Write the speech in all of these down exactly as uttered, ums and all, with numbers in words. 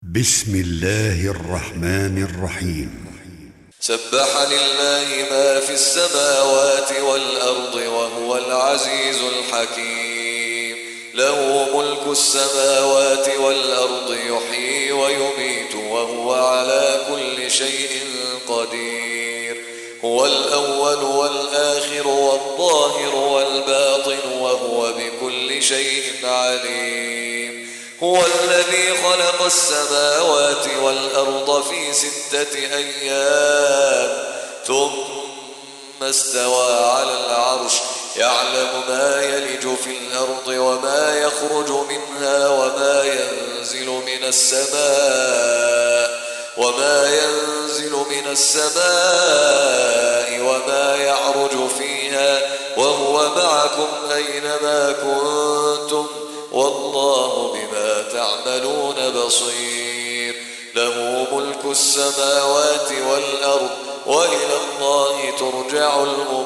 بسم الله الرحمن الرحيم. سبح لله ما في السماوات والأرض وهو العزيز الحكيم. له ملك السماوات والأرض يحيي ويميت وهو على كل شيء قدير. هو الأول والآخر والظاهر والباطن وهو بكل شيء عليم. هو الذي خلق السماوات والأرض في ستة أيام ثم استوى على العرش يعلم ما يلج في الأرض وما يخرج منها وما ينزل من السماء وما ينزل من السماء وما يعرج فيها وهو معكم أينما كنتم والله بما تعملون بصير. له ملك السماوات والأرض وإلى الله ترجع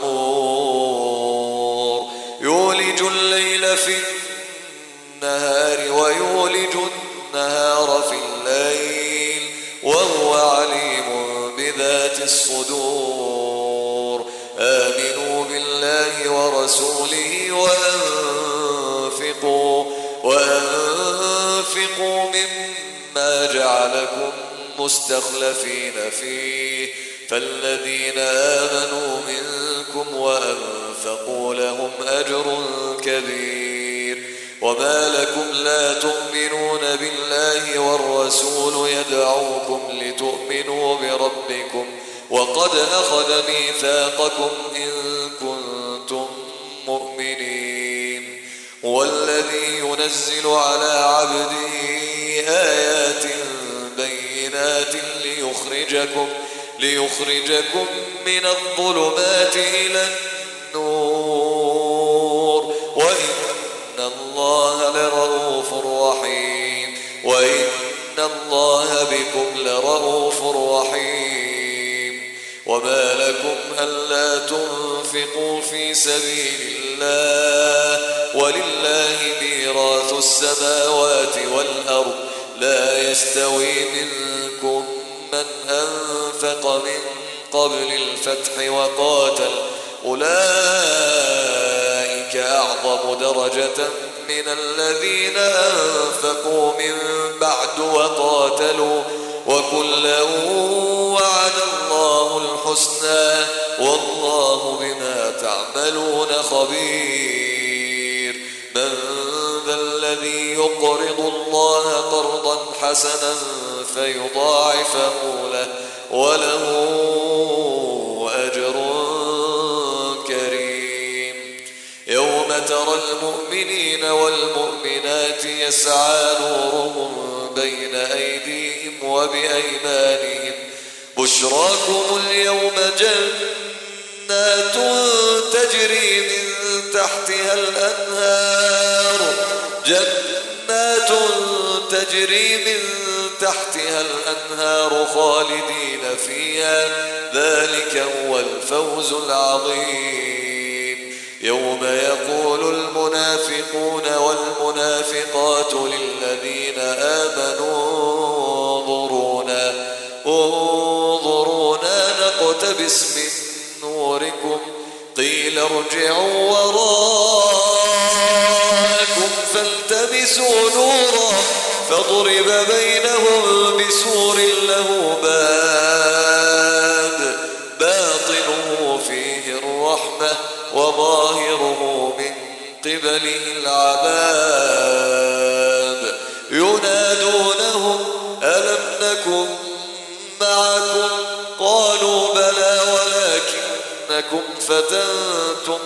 الأمور. يولج الليل في النهار ويولج النهار في الليل وهو عليم بذات الصدور. آمنوا بالله ورسوله وأنفقوا وأنفقوا مما جعلكم مستخلفين فيه فالذين آمنوا منكم وأنفقوا لهم أجر كبير. وما لكم لا تؤمنون بالله والرسول يدعوكم لتؤمنوا بربكم وقد أخذ ميثاقكم إن كنتم مؤمنين. هو الذي ينزل على عبده آيات بينات ليخرجكم ليخرجكم من الظلمات إلى النور وإن الله لرؤوف رحيم وإن الله بكم لرؤوف رحيم. وما لكم ألا تنفقوا في سبيل الله ولله ميراث السماوات والأرض لا يستوي منكم من أنفق من قبل الفتح وقاتل أولئك أعظم درجة من الذين أنفقوا من بعد وقاتلوا وكلا وعد الله الحسنى والله بما تعملون خبير. من ذا الذي يقرض الله قرضا حسنا فيضاعفه له وله أجر كريم. يوم ترى المؤمنين والمؤمنات يسعى نورهم بين أيديهم وبأيمانهم بشراكم اليوم جنات تجري من تحتها الأنهار جنات تجري من تحتها الأنهار خالدين فيها ذلك هو الفوز العظيم. يوم يقول المنافقون والمنافقات للذين آمنوا انظرونا انظرونا نقتبس من نوركم قيل ارجعوا وراءكم فالتمسوا نورا فضرب بينهم بسور له باب باطنه فيه الرحمة وظاهره من قبله العذاب. ينادونهم ألم نكن معكم قالوا بلى ولكنكم فتنتم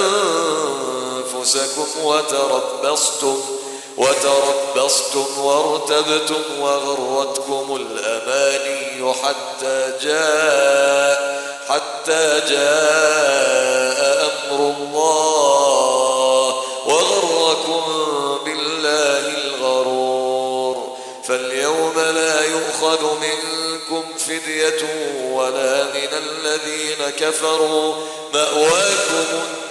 أنفسكم وتربصتم وتربصتم وارتبتم وغرتكم الأماني حتى جاء حتى جاء أمر الله وغركم بالله الغرور. فاليوم لا يؤخذ منكم فدية ولا من الذين كفروا مأواكم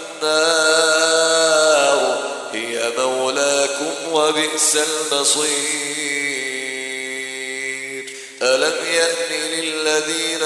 النار هي مولاكم وبئس المصير. ألم يأن للذين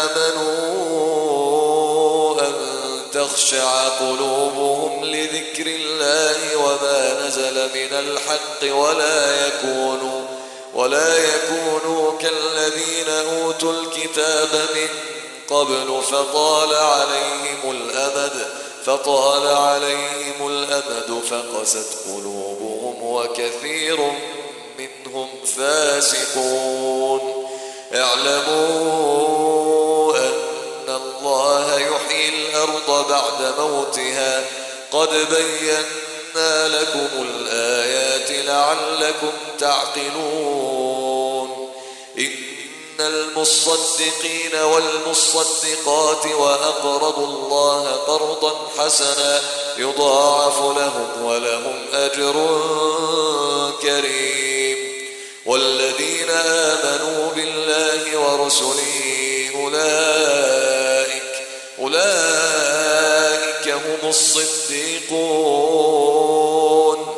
آمنوا أن تخشع قلوبهم لذكر الله وما نزل من الحق ولا يكونوا ولا يكونوا كالذين أوتوا الكتاب من قبل فطال عليهم الأمد فطال عليهم الأمد فقست قلوبهم وكثير منهم فاسقون اعلموا أن الله يحيي الأرض بعد موتها قد بينا لكم الآيات لعلكم تعقلون إن المصدقين والمصدقات وأقرضوا الله قرضا حسنا يضاعف لهم ولهم أجر كريم والذين آمنوا بالله ورسله أولئك أولئك هم الصديقون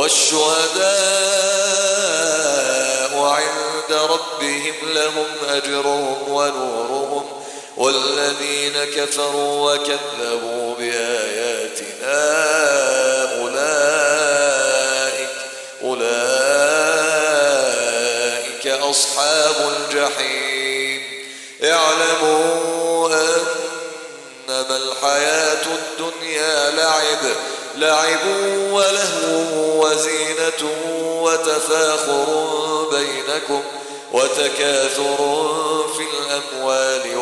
والشهداء عند ربهم لهم أجرهم ونورهم والذين كفروا وكذبوا بآياتنا أولئك أولئك أصحاب الجحيم اعلموا أنما الحياة الدنيا لعب لعب ولهو وزينة وتفاخر بينكم وتكاثر في الأموال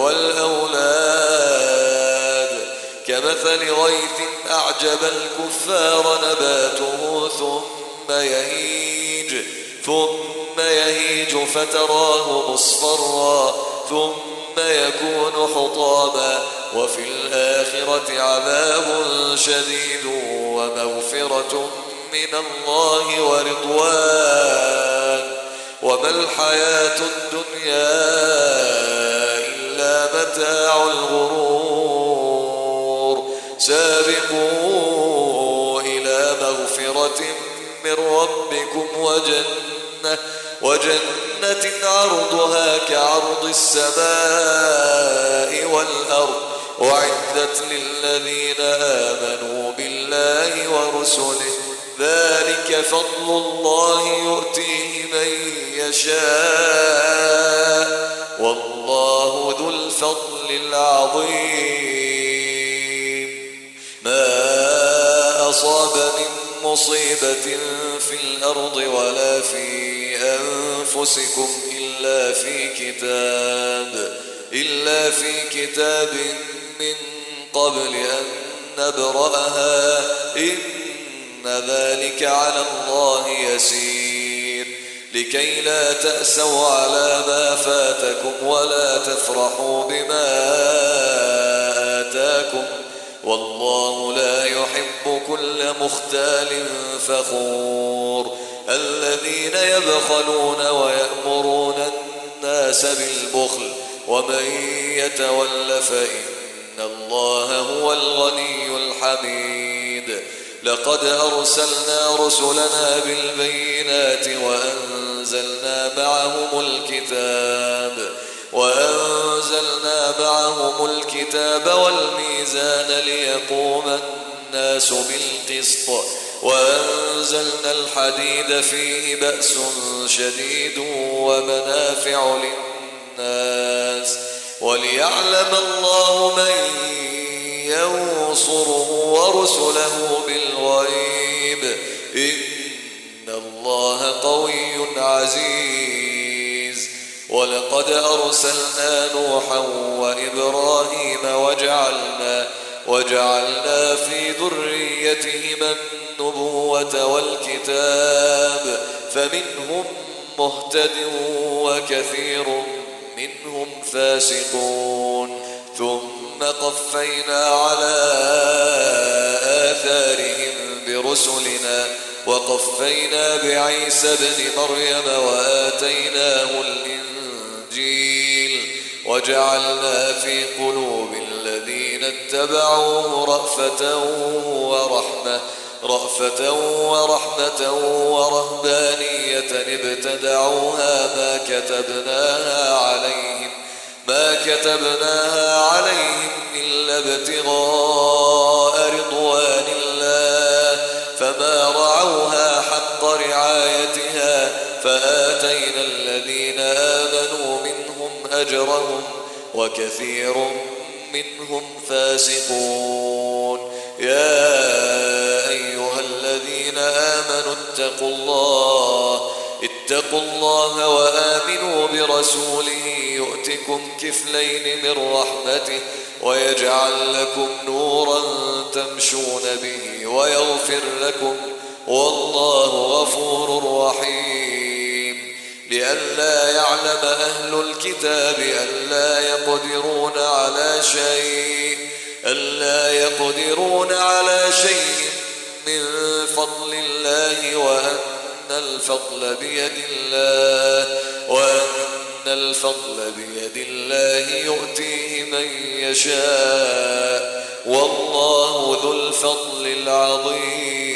والأولاد كمثل غيث أعجب الكفار نباته ثم يهيج ثم يهيج فتراه مصفرا ثم يكون حطاما وفي الآخرة عذاب شديد ومغفرة من الله ورضوان وما الحياة الدنيا إلا متاع الغرور سابقوا إلى مغفرة من ربكم وجنة وجنة عرضها كعرض السماء والأرض أعدت للذين آمنوا بالله ورسله ذلك فضل الله يؤتيه من يشاء والله ذو الفضل العظيم ما أصاب من مصيبة في الأرض ولا في أنفسكم إلا في كتاب إلا في كتاب من قبل أن نبرأها إن ذلك على الله يسير لكي لا تأسوا على ما فاتكم ولا تفرحوا بما آتاكم والله لا يحب كل مختال فخور الذين يبخلون ويأمرون الناس بالبخل ومن يتول فإن الله هو الغني الحميد لقد أرسلنا رسلنا بالبينات وأنزلنا معهم الكتاب وأنزلنا معهم الكتاب والميزان ليقوم الناس بالقسط وأنزلنا الحديد فيه بأس شديد ومنافع للناس وليعلم الله من ينصره ورسله بالغيب إن الله قوي عزيز ولقد أرسلنا نوحا وإبراهيم وجعلنا وجعلنا في ذريتهما النبوة والكتاب فمنهم مهتد وكثير منهم فاسقون ثم قفينا على آثارهم برسلنا وقفينا بعيسى ابن مريم وآتيناه الإنجيل وجعلنا في قلوب الذين اتبعوه رأفة ورحمة رأفة ورحمة ورهبانية ابتدعوها ما كتبناها عليهم ما كتبناها عليهم إلا ابتغاء رضوان الله فما رعوها حق رعايتها فآتينا الذين آمنوا منهم أجرهم وكثير منهم فاسقون. يا أيها الذين آمنوا اتقوا الله اتقوا الله وآمنوا برسوله يؤتكم كفلين من رحمته ويجعل لكم نورا تمشون به ويغفر لكم والله غفور رحيم. لئلا يعلم أهل الكتاب ألا يقدرون على شيء ألا يقدرون على شيء من فضل الله وأن الفضل بيد الله وأن الفضل بيد الله يؤتيه من يشاء والله ذو الفضل العظيم.